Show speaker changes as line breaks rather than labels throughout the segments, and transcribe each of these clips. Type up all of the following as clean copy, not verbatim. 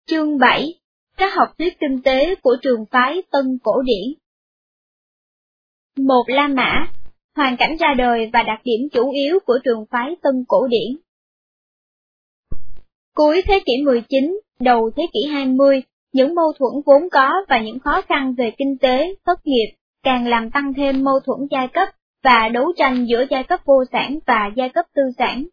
Chương 7. Các học thuyết kinh tế của trường phái Tân Cổ điển. 1. La Mã, hoàn cảnh ra đời và đặc điểm chủ yếu của trường phái Tân Cổ điển. Cuối thế kỷ 19, đầu thế kỷ 20, những mâu thuẫn vốn có và những khó khăn về kinh tế, thất nghiệp càng làm tăng thêm mâu thuẫn giai cấp và đấu tranh giữa giai cấp vô sản và giai cấp tư sản.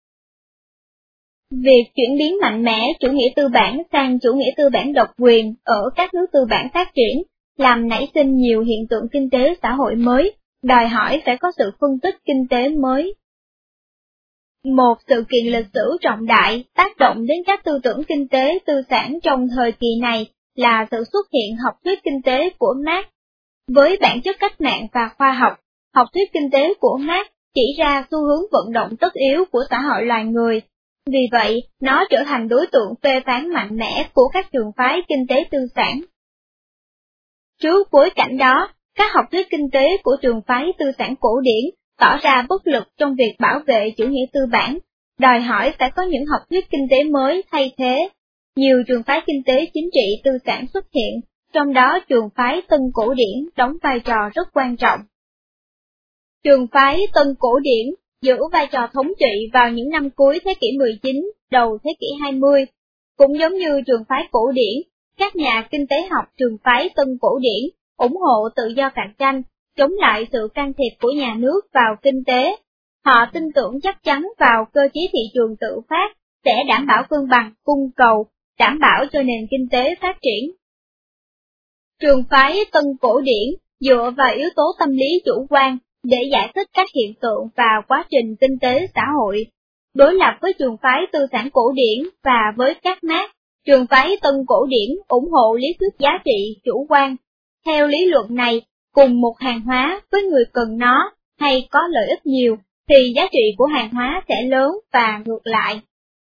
Việc chuyển biến mạnh mẽ chủ nghĩa tư bản sang chủ nghĩa tư bản độc quyền ở các nước tư bản phát triển, làm nảy sinh nhiều hiện tượng kinh tế xã hội mới, đòi hỏi phải có sự phân tích kinh tế mới. Một sự kiện lịch sử trọng đại tác động đến các tư tưởng kinh tế tư sản trong thời kỳ này là sự xuất hiện học thuyết kinh tế của Marx. Với bản chất cách mạng và khoa học, học thuyết kinh tế của Marx chỉ ra xu hướng vận động tất yếu của xã hội loài người. Vì vậy, nó trở thành đối tượng phê phán mạnh mẽ của các trường phái kinh tế tư sản. Trước bối cảnh đó, các học thuyết kinh tế của trường phái tư sản cổ điển tỏ ra bất lực trong việc bảo vệ chủ nghĩa tư bản, đòi hỏi phải có những học thuyết kinh tế mới thay thế. Nhiều trường phái kinh tế chính trị tư sản xuất hiện, trong đó trường phái Tân Cổ điển đóng vai trò rất quan trọng. Trường phái Tân Cổ điển giữ vai trò thống trị vào những năm cuối thế kỷ 19, đầu thế kỷ 20. Cũng giống như trường phái cổ điển, các nhà kinh tế học trường phái Tân Cổ điển ủng hộ tự do cạnh tranh, chống lại sự can thiệp của nhà nước vào kinh tế. Họ tin tưởng chắc chắn vào cơ chế thị trường tự phát sẽ đảm bảo cân bằng cung cầu, đảm bảo cho nền kinh tế phát triển. Trường phái Tân Cổ điển dựa vào yếu tố tâm lý chủ quan để giải thích các hiện tượng và quá trình kinh tế xã hội. Đối lập với trường phái tư sản cổ điển và với các Marx, trường phái Tân Cổ điển ủng hộ lý thuyết giá trị chủ quan. Theo lý luận này, cùng một hàng hóa với người cần nó hay có lợi ích nhiều, thì giá trị của hàng hóa sẽ lớn và ngược lại.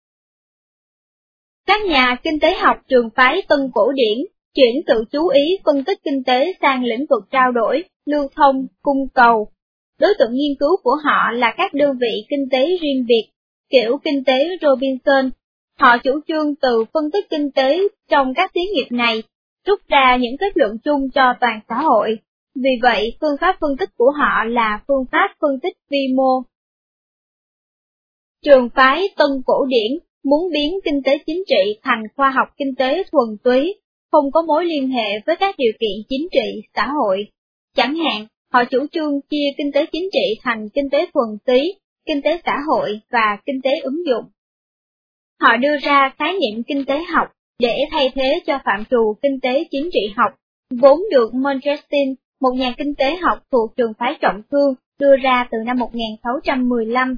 Các nhà kinh tế học trường phái Tân Cổ điển chuyển sự chú ý phân tích kinh tế sang lĩnh vực trao đổi, lưu thông, cung cầu. Đối tượng nghiên cứu của họ là các đơn vị kinh tế riêng biệt, kiểu kinh tế Robinson. Họ chủ trương từ phân tích kinh tế trong các xí nghiệp này, rút ra những kết luận chung cho toàn xã hội. Vì vậy, phương pháp phân tích của họ là phương pháp phân tích vi mô. Trường phái Tân Cổ điển muốn biến kinh tế chính trị thành khoa học kinh tế thuần túy, không có mối liên hệ với các điều kiện chính trị, xã hội. Chẳng hạn, họ chủ trương chia kinh tế chính trị thành kinh tế thuần túy, kinh tế xã hội và kinh tế ứng dụng. Họ đưa ra khái niệm kinh tế học để thay thế cho phạm trù kinh tế chính trị học, vốn được Montesquieu, một nhà kinh tế học thuộc trường phái trọng thương, đưa ra từ năm 1615.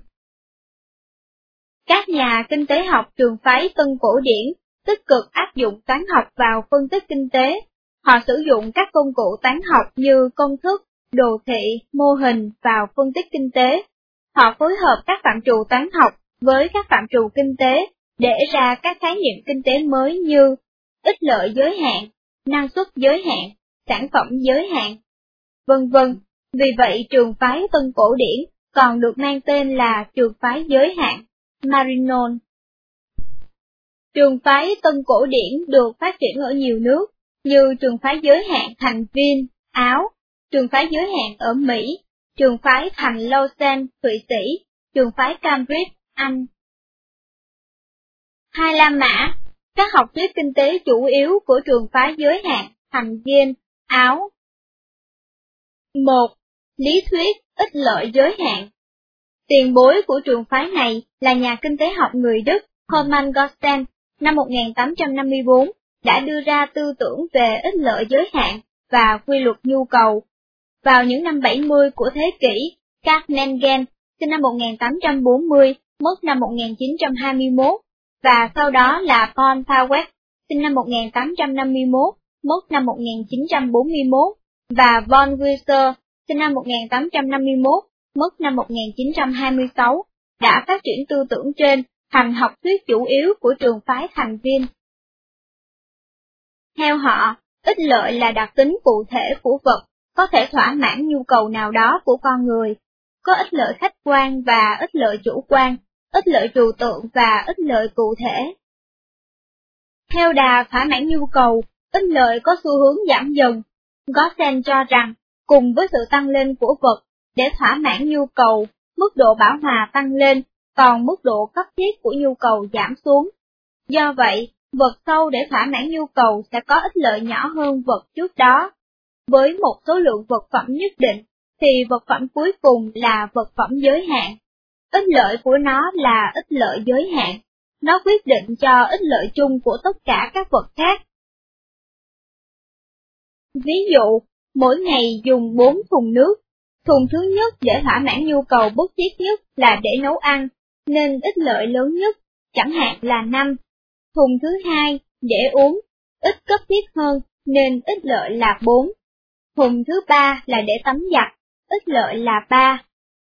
Các nhà kinh tế học trường phái Tân Cổ điển tích cực áp dụng toán học vào phân tích kinh tế. Họ sử dụng các công cụ toán học như công thức, đồ thị, mô hình vào phân tích kinh tế. Họ phối hợp các phạm trù toán học với các phạm trù kinh tế để ra các khái niệm kinh tế mới như ích lợi giới hạn, năng suất giới hạn, sản phẩm giới hạn, vân vân. Vì vậy trường phái Tân Cổ điển còn được mang tên là trường phái giới hạn, Marinon. Trường phái Tân Cổ điển được phát triển ở nhiều nước, như trường phái giới hạn thành Viên, Áo, trường phái giới hạn ở Mỹ, trường phái thành Lausanne, Thụy Sĩ, trường phái Cambridge, Anh. 2. La Mã, các học thuyết kinh tế chủ yếu của trường phái giới hạn thành Viên, Áo. 1. Lý thuyết ích lợi giới hạn. Tiền bối của trường phái này là nhà kinh tế học người Đức Hermann Gossen, năm 1854, đã đưa ra tư tưởng về ích lợi giới hạn và quy luật nhu cầu. Vào những năm 70 của thế kỷ, Karl Mengen, sinh năm 1840, mất năm 1921, và sau đó là Paul Pauwels, sinh năm 1851, mất năm 1941, và von Wieser, sinh năm 1851, mất năm 1926, đã phát triển tư tưởng trên thành học thuyết chủ yếu của trường phái thành Viên. Theo họ, ích lợi là đặc tính cụ thể của vật, có thể thỏa mãn nhu cầu nào đó của con người. Có ích lợi khách quan và ích lợi chủ quan, ích lợi trừu tượng và ích lợi cụ thể. Theo đà thỏa mãn nhu cầu, ích lợi có xu hướng giảm dần. Gossen cho rằng, cùng với sự tăng lên của vật, để thỏa mãn nhu cầu, mức độ bão hòa tăng lên, còn mức độ cấp thiết của nhu cầu giảm xuống. Do vậy, vật sâu để thỏa mãn nhu cầu sẽ có ích lợi nhỏ hơn vật trước đó. Với một số lượng vật phẩm nhất định, thì vật phẩm cuối cùng là vật phẩm giới hạn. Ích lợi của nó là ích lợi giới hạn. Nó quyết định cho ích lợi chung của tất cả các vật khác. Ví dụ, mỗi ngày dùng 4 thùng nước. Thùng thứ nhất để thỏa mãn nhu cầu bức thiết nhất là để nấu ăn, nên ích lợi lớn nhất, chẳng hạn là 5. Thùng thứ hai để uống, ít cấp thiết hơn, nên ích lợi là 4. Thùng thứ ba là để tắm giặt, ích lợi là 3.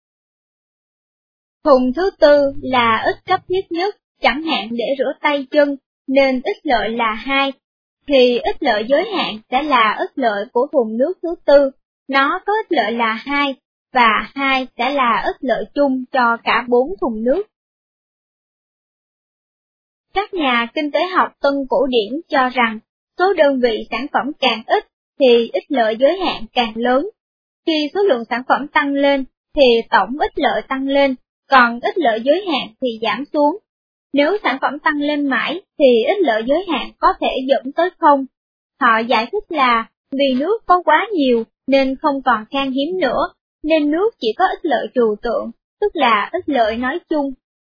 Thùng thứ tư là ít cấp thiết nhất, chẳng hạn để rửa tay chân, nên ích lợi là 2. Thì ích lợi giới hạn sẽ là ích lợi của thùng nước thứ tư, nó có ích lợi là 2, và 2 sẽ là ích lợi chung cho cả 4 thùng nước. Các nhà kinh tế học tân cổ điển cho rằng, số đơn vị sản phẩm càng ít, thì ích lợi giới hạn càng lớn. Khi số lượng sản phẩm tăng lên, thì tổng ích lợi tăng lên, còn ích lợi giới hạn thì giảm xuống. Nếu sản phẩm tăng lên mãi, thì ích lợi giới hạn có thể dẫn tới không. Họ giải thích là, vì nước có quá nhiều, nên không còn khan hiếm nữa, nên nước chỉ có ích lợi trừu tượng, tức là ích lợi nói chung.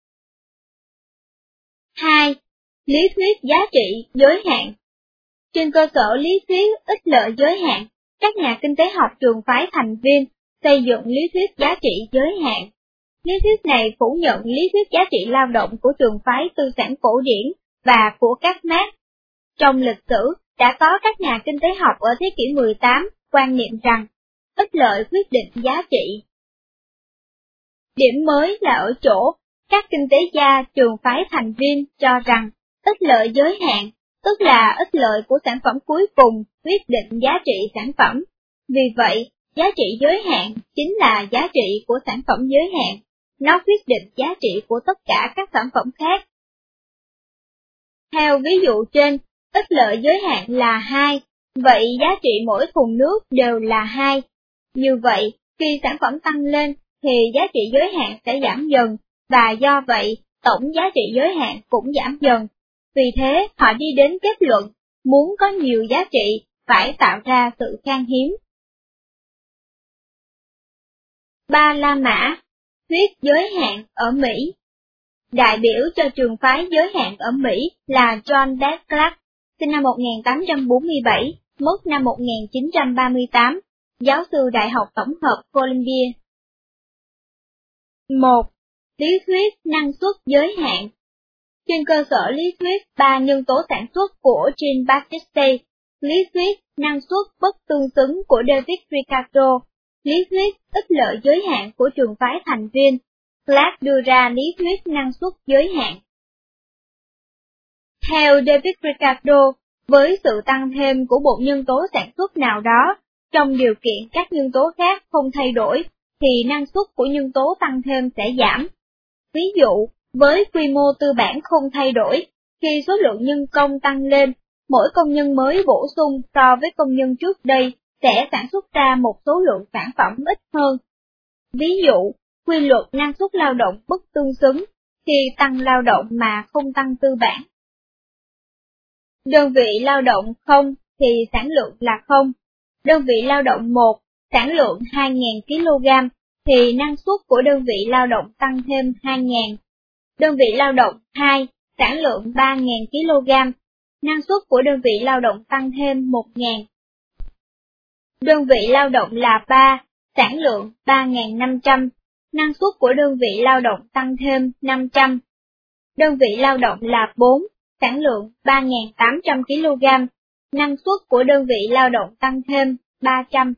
2. Lý thuyết giá trị giới hạn. Trên cơ sở lý thuyết ích lợi giới hạn, các nhà kinh tế học trường phái thành viên xây dựng lý thuyết giá trị giới hạn. Lý thuyết này phủ nhận lý thuyết giá trị lao động của trường phái tư sản cổ điển và của các Marx. Trong lịch sử, đã có các nhà kinh tế học ở thế kỷ 18 quan niệm rằng, ích lợi quyết định giá trị. Điểm mới là ở chỗ, các kinh tế gia trường phái thành viên cho rằng, ích lợi giới hạn, tức là ích lợi của sản phẩm cuối cùng quyết định giá trị sản phẩm. Vì vậy, giá trị giới hạn chính là giá trị của sản phẩm giới hạn. Nó quyết định giá trị của tất cả các sản phẩm khác. Theo ví dụ trên, ích lợi giới hạn là 2, vậy giá trị mỗi thùng nước đều là 2. Như vậy, khi sản phẩm tăng lên, thì giá trị giới hạn sẽ giảm dần, và do vậy, tổng giá trị giới hạn cũng giảm dần. Vì thế, họ đi đến kết luận, muốn có nhiều giá trị, phải tạo ra sự khan hiếm. Ba La Mã, thuyết giới hạn ở Mỹ. Đại biểu cho trường phái giới hạn ở Mỹ là John D. Clark, sinh năm 1847, mất năm 1938, giáo sư Đại học Tổng hợp Columbia. 1. Lý thuyết năng suất giới hạn. Trên cơ sở lý thuyết 3 nhân tố sản xuất của Jean-Baptiste, lý thuyết năng suất bất tương xứng của David Ricardo, lý thuyết ích lợi giới hạn của trường phái thành viên, Clark đưa ra lý thuyết năng suất giới hạn. Theo David Ricardo, với sự tăng thêm của một nhân tố sản xuất nào đó, trong điều kiện các nhân tố khác không thay đổi, thì năng suất của nhân tố tăng thêm sẽ giảm. Ví dụ, với quy mô tư bản không thay đổi, khi số lượng nhân công tăng lên, mỗi công nhân mới bổ sung so với công nhân trước đây sẽ sản xuất ra một số lượng sản phẩm ít hơn. Ví dụ, quy luật năng suất lao động bất tương xứng, khi tăng lao động mà không tăng tư bản. Đơn vị lao động 0 thì sản lượng là 0. Đơn vị lao động 1, sản lượng 2.000 kg, thì năng suất của đơn vị lao động tăng thêm 2.000. Đơn vị lao động 2, sản lượng 3.000 kg, năng suất của đơn vị lao động tăng thêm 1.000. Đơn vị lao động là 3, sản lượng 3.500, năng suất của đơn vị lao động tăng thêm 500. Đơn vị lao động là 4, sản lượng 3.800 kg, năng suất của đơn vị lao động tăng thêm 300.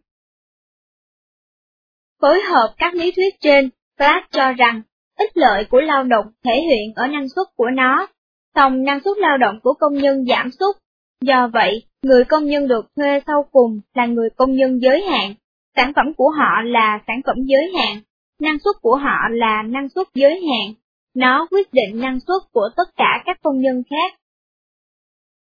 Phối hợp các lý thuyết trên, Clark cho rằng, ích lợi của lao động thể hiện ở năng suất của nó, song năng suất lao động của công nhân giảm sút. Do vậy, người công nhân được thuê sau cùng là người công nhân giới hạn, sản phẩm của họ là sản phẩm giới hạn, năng suất của họ là năng suất giới hạn. Nó quyết định năng suất của tất cả các công nhân khác.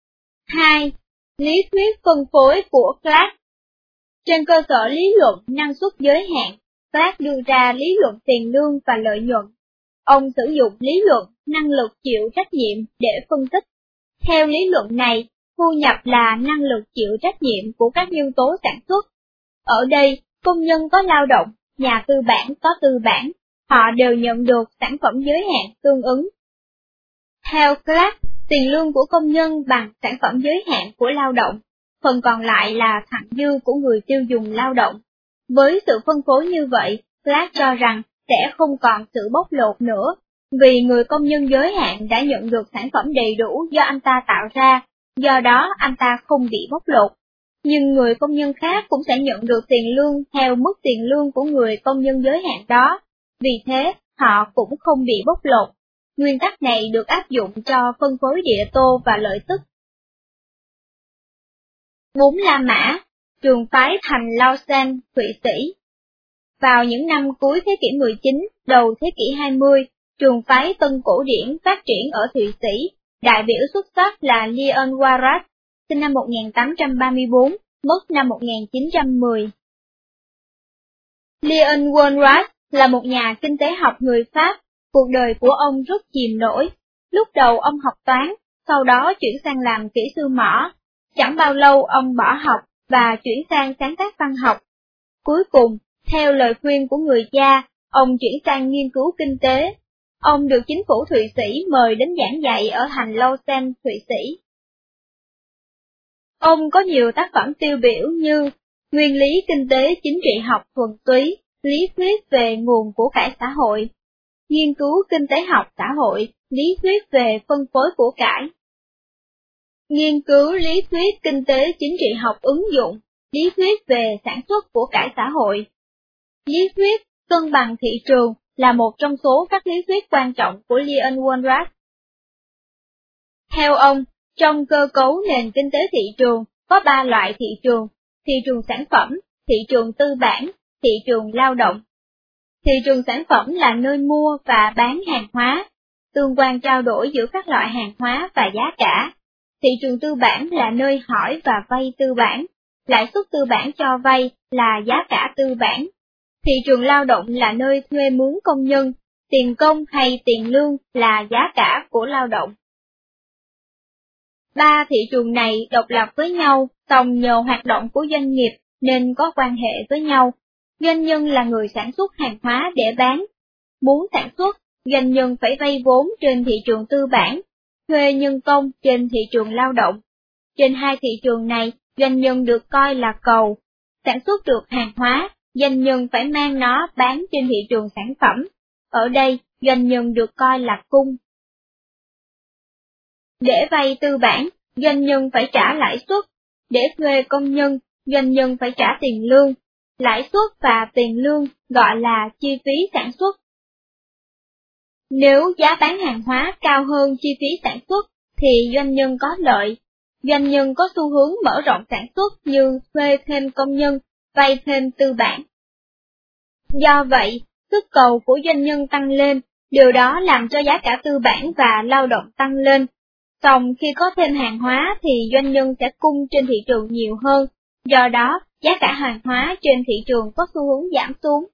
2. Lý thuyết phân phối của Clark. Trên cơ sở lý luận năng suất giới hạn, Clark đưa ra lý luận tiền lương và lợi nhuận. Ông sử dụng lý luận năng lực chịu trách nhiệm để phân tích. Theo lý luận này, thu nhập là năng lực chịu trách nhiệm của các nhân tố sản xuất. Ở đây, công nhân có lao động, nhà tư bản có tư bản, họ đều nhận được sản phẩm giới hạn tương ứng. Theo Clark, tiền lương của công nhân bằng sản phẩm giới hạn của lao động, phần còn lại là thặng dư của người tiêu dùng lao động. Với sự phân phối như vậy, Clark cho rằng sẽ không còn sự bóc lột nữa, vì người công nhân giới hạn đã nhận được sản phẩm đầy đủ do anh ta tạo ra, do đó anh ta không bị bóc lột. Nhưng người công nhân khác cũng sẽ nhận được tiền lương theo mức tiền lương của người công nhân giới hạn đó, vì thế họ cũng không bị bóc lột. Nguyên tắc này được áp dụng cho phân phối địa tô và lợi tức. 4. La Mã, trường phái thành Lausanne, Thụy Sĩ. Vào những năm cuối thế kỷ 19, đầu thế kỷ 20, trường phái Tân Cổ điển phát triển ở Thụy Sĩ, đại biểu xuất sắc là Leon Walras, sinh năm 1834, mất năm 1910. Leon Walras là một nhà kinh tế học người Pháp, cuộc đời của ông rất chìm nổi. Lúc đầu ông học toán, sau đó chuyển sang làm kỹ sư mỏ. Chẳng bao lâu ông bỏ học và chuyển sang sáng tác văn học. Cuối cùng, theo lời khuyên của người cha, ông chuyển sang nghiên cứu kinh tế. Ông được chính phủ Thụy Sĩ mời đến giảng dạy ở thành Lausanne, Thụy Sĩ. Ông có nhiều tác phẩm tiêu biểu như Nguyên lý kinh tế chính trị học thuần túy, lý thuyết về nguồn của cải xã hội, nghiên cứu kinh tế học xã hội, lý thuyết về phân phối của cải, nghiên cứu lý thuyết kinh tế chính trị học ứng dụng, lý thuyết về sản xuất của cải xã hội. Lý thuyết cân bằng thị trường là một trong số các lý thuyết quan trọng của Leon Walras. Theo ông, trong cơ cấu nền kinh tế thị trường có 3 loại thị trường sản phẩm, thị trường tư bản, thị trường lao động. Thị trường sản phẩm là nơi mua và bán hàng hóa, tương quan trao đổi giữa các loại hàng hóa và giá cả. Thị trường tư bản là nơi hỏi và vay tư bản, lãi suất tư bản cho vay là giá cả tư bản. Thị trường lao động là nơi thuê mướn công nhân, tiền công hay tiền lương là giá cả của lao động. 3 thị trường này độc lập với nhau, song nhờ hoạt động của doanh nghiệp nên có quan hệ với nhau. Doanh nhân là người sản xuất hàng hóa để bán. Muốn sản xuất, doanh nhân phải vay vốn trên thị trường tư bản, thuê nhân công trên thị trường lao động. Trên 2 thị trường này, doanh nhân được coi là cầu. Sản xuất được hàng hóa, doanh nhân phải mang nó bán trên thị trường sản phẩm. Ở đây, doanh nhân được coi là cung. Để vay tư bản, doanh nhân phải trả lãi suất. Để thuê công nhân, doanh nhân phải trả tiền lương. Lãi suất và tiền lương gọi là chi phí sản xuất. Nếu giá bán hàng hóa cao hơn chi phí sản xuất, thì doanh nhân có lợi. Doanh nhân có xu hướng mở rộng sản xuất như thuê thêm công nhân, vay thêm tư bản. Do vậy, sức cầu của doanh nhân tăng lên, điều đó làm cho giá cả tư bản và lao động tăng lên. Song khi có thêm hàng hóa thì doanh nhân sẽ cung trên thị trường nhiều hơn, do đó giá cả hàng hóa trên thị trường có xu hướng giảm xuống.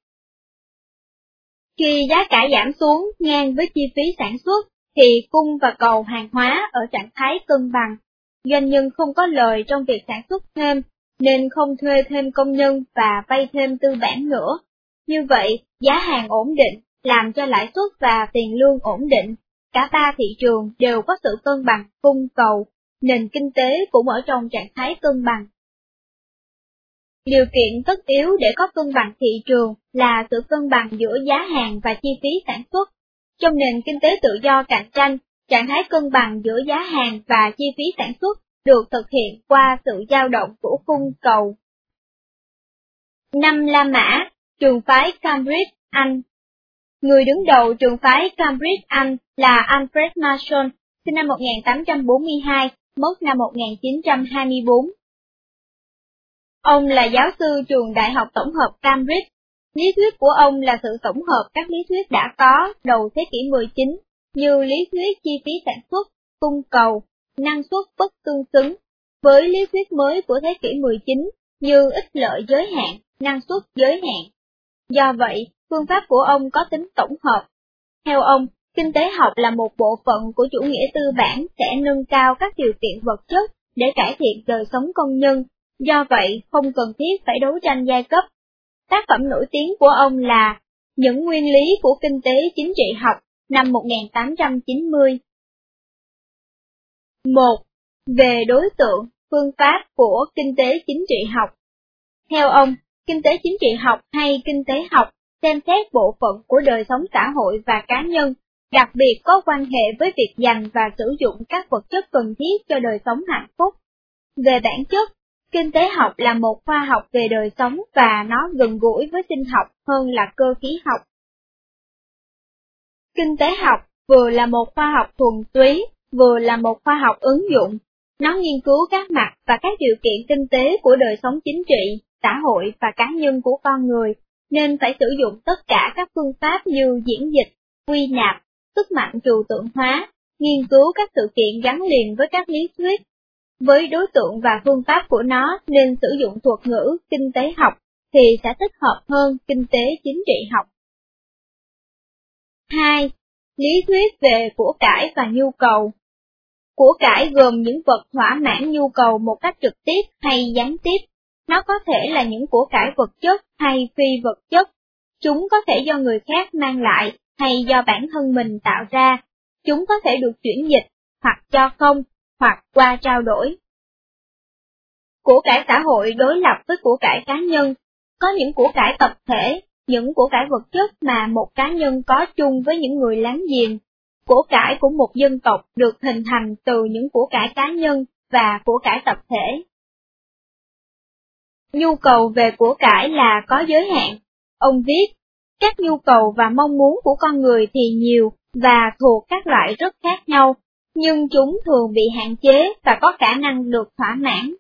Khi giá cả giảm xuống ngang với chi phí sản xuất, thì cung và cầu hàng hóa ở trạng thái cân bằng. Doanh nhân không có lời trong việc sản xuất thêm, nên không thuê thêm công nhân và vay thêm tư bản nữa. Như vậy, giá hàng ổn định, làm cho lãi suất và tiền lương ổn định. Cả 3 thị trường đều có sự cân bằng cung cầu, nền kinh tế cũng ở trong trạng thái cân bằng. Điều kiện tất yếu để có cân bằng thị trường là sự cân bằng giữa giá hàng và chi phí sản xuất. Trong nền kinh tế tự do cạnh tranh, trạng thái cân bằng giữa giá hàng và chi phí sản xuất được thực hiện qua sự dao động của cung cầu. 5. La Mã, trường phái Cambridge, Anh. Người đứng đầu trường phái Cambridge, Anh là Alfred Mason, sinh năm 1842, mất năm 1924. Ông là giáo sư trường Đại học Tổng hợp Cambridge. Lý thuyết của ông là sự tổng hợp các lý thuyết đã có đầu thế kỷ 19, như lý thuyết chi phí sản xuất, cung cầu, năng suất bất tương xứng, với lý thuyết mới của thế kỷ 19 như ích lợi giới hạn, năng suất giới hạn. Do vậy, phương pháp của ông có tính tổng hợp. Theo ông, kinh tế học là một bộ phận của chủ nghĩa tư bản sẽ nâng cao các điều kiện vật chất để cải thiện đời sống công nhân, do vậy không cần thiết phải đấu tranh giai cấp. Tác phẩm nổi tiếng của ông là Những nguyên lý của kinh tế chính trị học năm 1890. 1. Về đối tượng, phương pháp của kinh tế chính trị học. Theo ông, kinh tế chính trị học hay kinh tế học xem xét bộ phận của đời sống xã hội và cá nhân, đặc biệt có quan hệ với việc dành và sử dụng các vật chất cần thiết cho đời sống hạnh phúc. Về bản chất, kinh tế học là một khoa học về đời sống và nó gần gũi với sinh học hơn là cơ khí học. Kinh tế học vừa là một khoa học thuần túy, vừa là một khoa học ứng dụng. Nó nghiên cứu các mặt và các điều kiện kinh tế của đời sống chính trị, xã hội và cá nhân của con người, nên phải sử dụng tất cả các phương pháp như diễn dịch, quy nạp, sức mạnh trừu tượng hóa, nghiên cứu các sự kiện gắn liền với các lý thuyết. Với đối tượng và phương pháp của nó nên sử dụng thuật ngữ kinh tế học thì sẽ thích hợp hơn kinh tế chính trị học. 2. Lý thuyết về của cải và nhu cầu. Của cải gồm những vật thỏa mãn nhu cầu một cách trực tiếp hay gián tiếp. Nó có thể là những của cải vật chất hay phi vật chất. Chúng có thể do người khác mang lại hay do bản thân mình tạo ra. Chúng có thể được chuyển dịch, hoặc cho không, hoặc qua trao đổi. Của cải xã hội đối lập với của cải cá nhân. Có những của cải tập thể, những của cải vật chất mà một cá nhân có chung với những người láng giềng. Của cải của một dân tộc được hình thành từ những của cải cá nhân và của cải tập thể. Nhu cầu về của cải là có giới hạn. Ông viết, các nhu cầu và mong muốn của con người thì nhiều và thuộc các loại rất khác nhau, nhưng chúng thường bị hạn chế và có khả năng được thỏa mãn.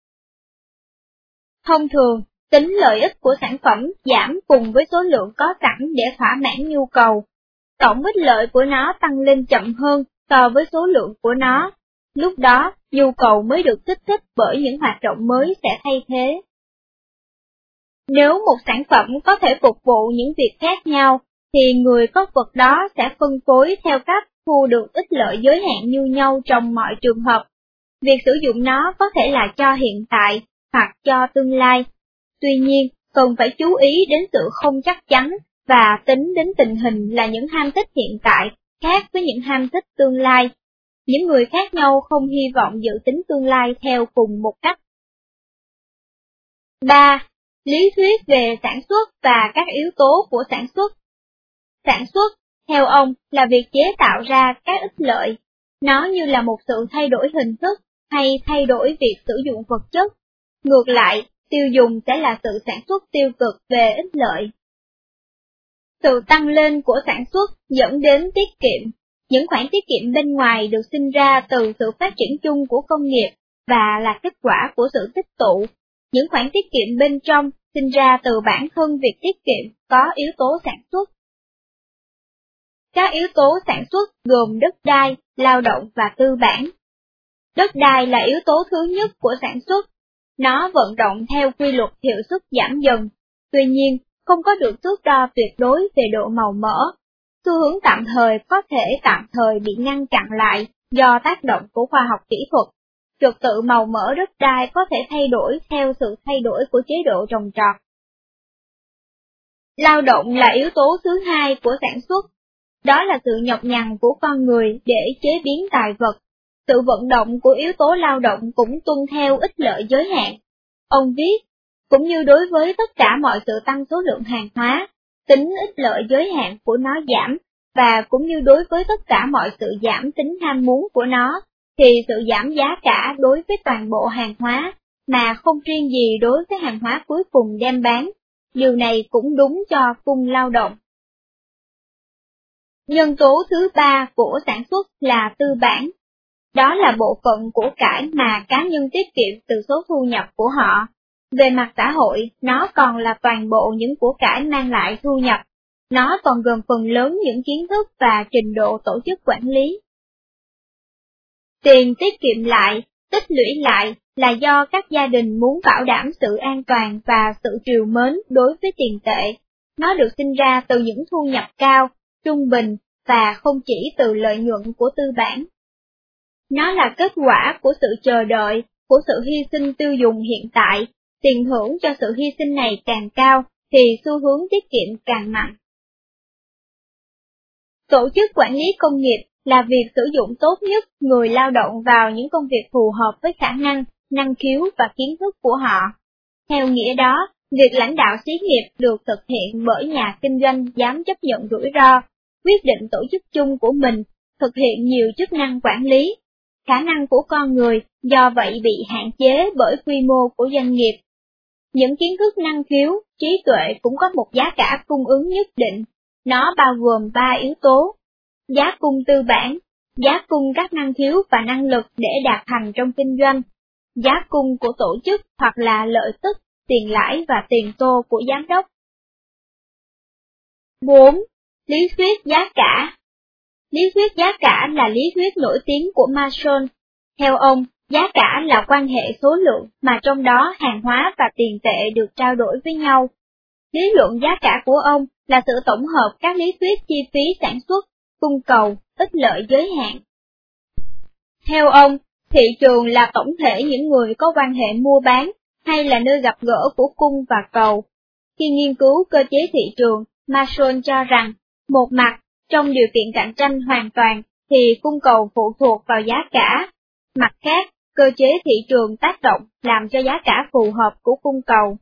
Thông thường, tính lợi ích của sản phẩm giảm cùng với số lượng có sẵn để thỏa mãn nhu cầu. Tổng ích lợi của nó tăng lên chậm hơn so với số lượng của nó. Lúc đó, nhu cầu mới được kích thích bởi những hoạt động mới sẽ thay thế. Nếu một sản phẩm có thể phục vụ những việc khác nhau, thì người có vật đó sẽ phân phối theo cách thu được ích lợi giới hạn như nhau trong mọi trường hợp. Việc sử dụng nó có thể là cho hiện tại, hoặc cho tương lai. Tuy nhiên, cần phải chú ý đến sự không chắc chắn, và tính đến tình hình là những ham thích hiện tại khác với những ham thích tương lai. Những người khác nhau không hy vọng dự tính tương lai theo cùng một cách. 3. Lý thuyết về sản xuất và các yếu tố của sản xuất. Sản xuất, theo ông, là việc chế tạo ra các ích lợi. Nó như là một sự thay đổi hình thức hay thay đổi việc sử dụng vật chất. Ngược lại, tiêu dùng sẽ là sự sản xuất tiêu cực về ích lợi. Sự tăng lên của sản xuất dẫn đến tiết kiệm. Những khoản tiết kiệm bên ngoài được sinh ra từ sự phát triển chung của công nghiệp và là kết quả của sự tích tụ. Những khoản tiết kiệm bên trong sinh ra từ bản thân việc tiết kiệm có yếu tố sản xuất. Các yếu tố sản xuất gồm đất đai, lao động và tư bản. Đất đai là yếu tố thứ nhất của sản xuất. Nó vận động theo quy luật hiệu suất giảm dần. Tuy nhiên, không có được thước đo tuyệt đối về độ màu mỡ. Xu hướng tạm thời có thể tạm thời bị ngăn chặn lại do tác động của khoa học kỹ thuật. Trật tự màu mỡ đất đai có thể thay đổi theo sự thay đổi của chế độ trồng trọt. Lao động là yếu tố thứ hai của sản xuất. Đó là sự nhọc nhằn của con người để chế biến tài vật. Sự vận động của yếu tố lao động cũng tuân theo ích lợi giới hạn. Ông viết, cũng như đối với tất cả mọi sự tăng số lượng hàng hóa, tính ích lợi giới hạn của nó giảm, và cũng như đối với tất cả mọi sự giảm tính ham muốn của nó, thì sự giảm giá cả đối với toàn bộ hàng hóa, mà không riêng gì đối với hàng hóa cuối cùng đem bán. Điều này cũng đúng cho cung lao động. Nhân tố thứ ba của sản xuất là tư bản. Đó là bộ phận của cải mà cá nhân tiết kiệm từ số thu nhập của họ. Về mặt xã hội, nó còn là toàn bộ những của cải mang lại thu nhập. Nó còn gồm phần lớn những kiến thức và trình độ tổ chức quản lý. Tiền tiết kiệm lại, tích lũy lại là do các gia đình muốn bảo đảm sự an toàn và sự trìu mến đối với tiền tệ. Nó được sinh ra từ những thu nhập cao, trung bình và không chỉ từ lợi nhuận của tư bản. Nó là kết quả của sự chờ đợi, của sự hy sinh tiêu dùng hiện tại. Tiền thưởng cho sự hy sinh này càng cao thì xu hướng tiết kiệm càng mạnh. Tổ chức quản lý công nghiệp là việc sử dụng tốt nhất người lao động vào những công việc phù hợp với khả năng, năng khiếu và kiến thức của họ. Theo nghĩa đó, việc lãnh đạo xí nghiệp được thực hiện bởi nhà kinh doanh dám chấp nhận rủi ro, quyết định tổ chức chung của mình, thực hiện nhiều chức năng quản lý. Khả năng của con người do vậy bị hạn chế bởi quy mô của doanh nghiệp. Những kiến thức năng khiếu, trí tuệ cũng có một giá cả cung ứng nhất định. Nó bao gồm 3 yếu tố: giá cung tư bản, giá cung các năng khiếu và năng lực để đạt thành trong kinh doanh, giá cung của tổ chức hoặc là lợi tức, tiền lãi và tiền tô của giám đốc. 4. Lý thuyết giá cả. Lý thuyết giá cả là lý thuyết nổi tiếng của Mason. Theo ông, giá cả là quan hệ số lượng mà trong đó hàng hóa và tiền tệ được trao đổi với nhau. Lý luận giá cả của ông là sự tổng hợp các lý thuyết chi phí sản xuất, cung cầu, ích lợi giới hạn. Theo ông, thị trường là tổng thể những người có quan hệ mua bán, hay là nơi gặp gỡ của cung và cầu. Khi nghiên cứu cơ chế thị trường, Mason cho rằng, một mặt, trong điều kiện cạnh tranh hoàn toàn, thì cung cầu phụ thuộc vào giá cả. Mặt khác, cơ chế thị trường tác động làm cho giá cả phù hợp của cung cầu.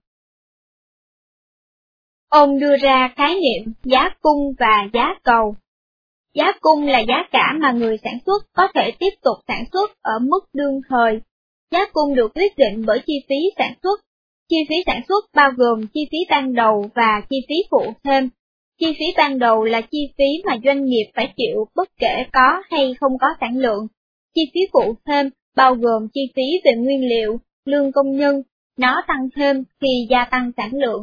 Ông đưa ra khái niệm giá cung và giá cầu. Giá cung là giá cả mà người sản xuất có thể tiếp tục sản xuất ở mức đương thời. Giá cung được quyết định bởi chi phí sản xuất. Chi phí sản xuất bao gồm chi phí ban đầu và chi phí phụ thêm. Chi phí ban đầu là chi phí mà doanh nghiệp phải chịu bất kể có hay không có sản lượng. Chi phí phụ thêm bao gồm chi phí về nguyên liệu, lương công nhân, nó tăng thêm khi gia tăng sản lượng.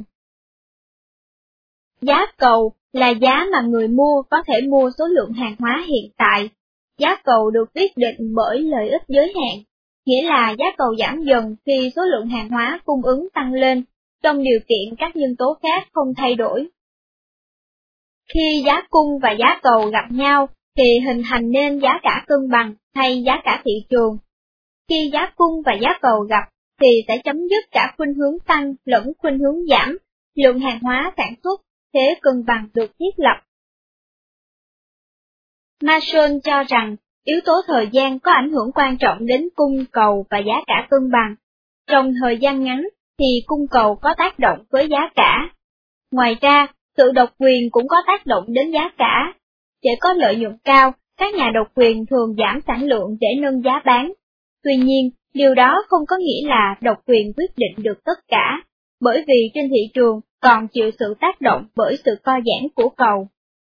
Giá cầu là giá mà người mua có thể mua số lượng hàng hóa hiện tại. Giá cầu được quyết định bởi lợi ích giới hạn, nghĩa là giá cầu giảm dần khi số lượng hàng hóa cung ứng tăng lên, trong điều kiện các nhân tố khác không thay đổi. Khi giá cung và giá cầu gặp nhau, thì hình thành nên giá cả cân bằng hay giá cả thị trường. Khi giá cung và giá cầu gặp, thì sẽ chấm dứt cả khuynh hướng tăng lẫn khuynh hướng giảm, lượng hàng hóa sản xuất, thế cân bằng được thiết lập. Mason cho rằng, yếu tố thời gian có ảnh hưởng quan trọng đến cung cầu và giá cả cân bằng. Trong thời gian ngắn, thì cung cầu có tác động với giá cả. Ngoài ra, sự độc quyền cũng có tác động đến giá cả. Để có lợi nhuận cao, các nhà độc quyền thường giảm sản lượng để nâng giá bán. Tuy nhiên, điều đó không có nghĩa là độc quyền quyết định được tất cả, bởi vì trên thị trường còn chịu sự tác động bởi sự co giãn của cầu.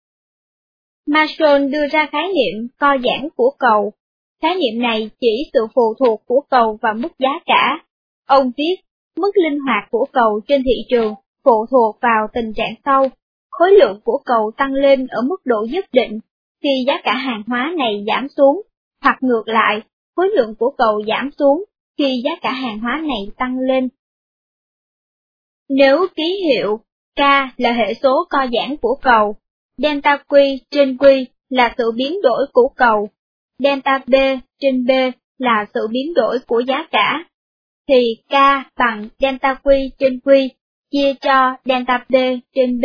Mason đưa ra khái niệm co giãn của cầu. Khái niệm này chỉ sự phụ thuộc của cầu vào mức giá cả. Ông viết, mức linh hoạt của cầu trên thị trường phụ thuộc vào tình trạng sau. Khối lượng của cầu tăng lên ở mức độ nhất định, khi giá cả hàng hóa này giảm xuống, hoặc ngược lại, khối lượng của cầu giảm xuống, khi giá cả hàng hóa này tăng lên. Nếu ký hiệu K là hệ số co giãn của cầu, delta Q trên Q là sự biến đổi của cầu, delta B trên B là sự biến đổi của giá cả, thì K bằng delta Q trên Q chia cho delta B trên B.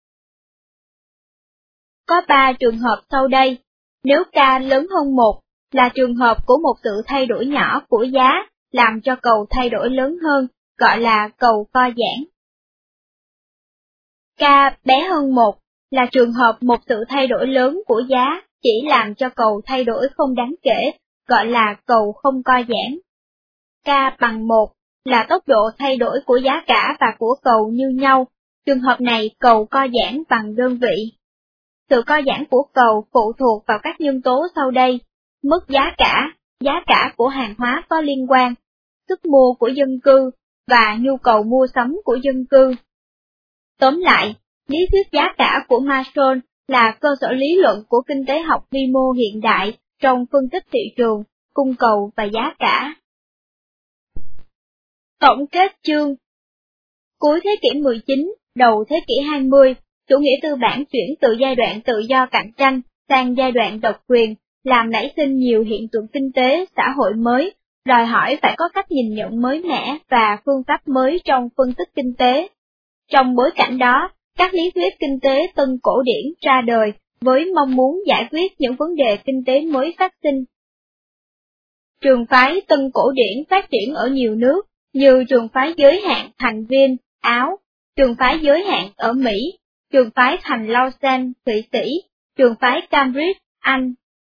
Có 3 trường hợp sau đây. Nếu K lớn hơn 1, là trường hợp của một sự thay đổi nhỏ của giá, làm cho cầu thay đổi lớn hơn, gọi là cầu co giãn. K bé hơn 1, là trường hợp một sự thay đổi lớn của giá, chỉ làm cho cầu thay đổi không đáng kể, gọi là cầu không co giãn. K bằng 1, là tốc độ thay đổi của giá cả và của cầu như nhau, trường hợp này cầu co giãn bằng đơn vị. Sự co giãn của cầu phụ thuộc vào các nhân tố sau đây: mức giá cả của hàng hóa có liên quan, sức mua của dân cư, và nhu cầu mua sắm của dân cư. Tóm lại, lý thuyết giá cả của Mason là cơ sở lý luận của kinh tế học vi mô hiện đại trong phân tích thị trường, cung cầu và giá cả. Tổng kết chương. Cuối thế kỷ 19, đầu thế kỷ 20, chủ nghĩa tư bản chuyển từ giai đoạn tự do cạnh tranh sang giai đoạn độc quyền, làm nảy sinh nhiều hiện tượng kinh tế, xã hội mới, đòi hỏi phải có cách nhìn nhận mới mẻ và phương pháp mới trong phân tích kinh tế. Trong bối cảnh đó, các lý thuyết kinh tế tân cổ điển ra đời với mong muốn giải quyết những vấn đề kinh tế mới phát sinh. Trường phái tân cổ điển phát triển ở nhiều nước, như trường phái giới hạn thành viên, Áo, trường phái giới hạn ở Mỹ, trường phái thành Lausanne, Thụy Sĩ, trường phái Cambridge, Anh.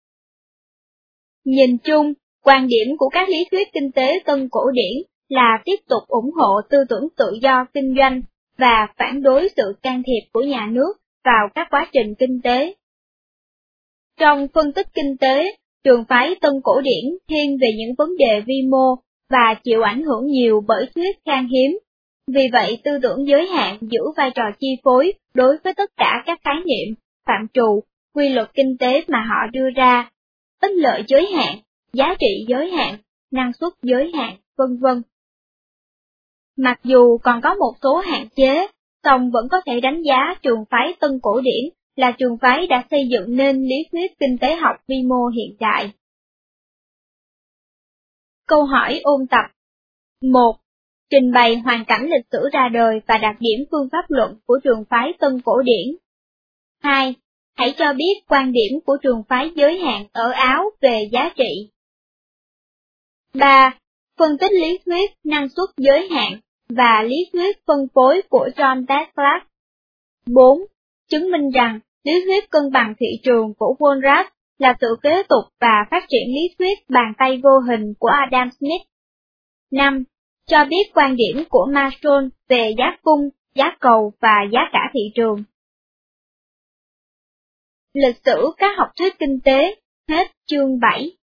Nhìn chung, quan điểm của các lý thuyết kinh tế tân cổ điển là tiếp tục ủng hộ tư tưởng tự do kinh doanh và phản đối sự can thiệp của nhà nước vào các quá trình kinh tế. Trong phân tích kinh tế, trường phái tân cổ điển thiên về những vấn đề vi mô và chịu ảnh hưởng nhiều bởi thuyết khan hiếm. Vì vậy, tư tưởng giới hạn giữ vai trò chi phối đối với tất cả các khái niệm, phạm trù, quy luật kinh tế mà họ đưa ra, ích lợi giới hạn, giá trị giới hạn, năng suất giới hạn, vân vân. Mặc dù còn có một số hạn chế, song vẫn có thể đánh giá trường phái tân cổ điển là trường phái đã xây dựng nên lý thuyết kinh tế học vi mô hiện đại. Câu hỏi ôn tập. 1. Trình bày hoàn cảnh lịch sử ra đời và đặc điểm phương pháp luận của trường phái tân cổ điển. 2. Hãy cho biết quan điểm của trường phái giới hạn ở Áo về giá trị. 3. Phân tích lý thuyết năng suất giới hạn và lý thuyết phân phối của John Tesla. 4. Chứng minh rằng lý thuyết cân bằng thị trường của Walras là sự kế tục và phát triển lý thuyết bàn tay vô hình của Adam Smith. 5. Cho biết quan điểm của Mason về giá cung, giá cầu và giá cả thị trường. Lịch sử các học thuyết kinh tế, hết chương 7.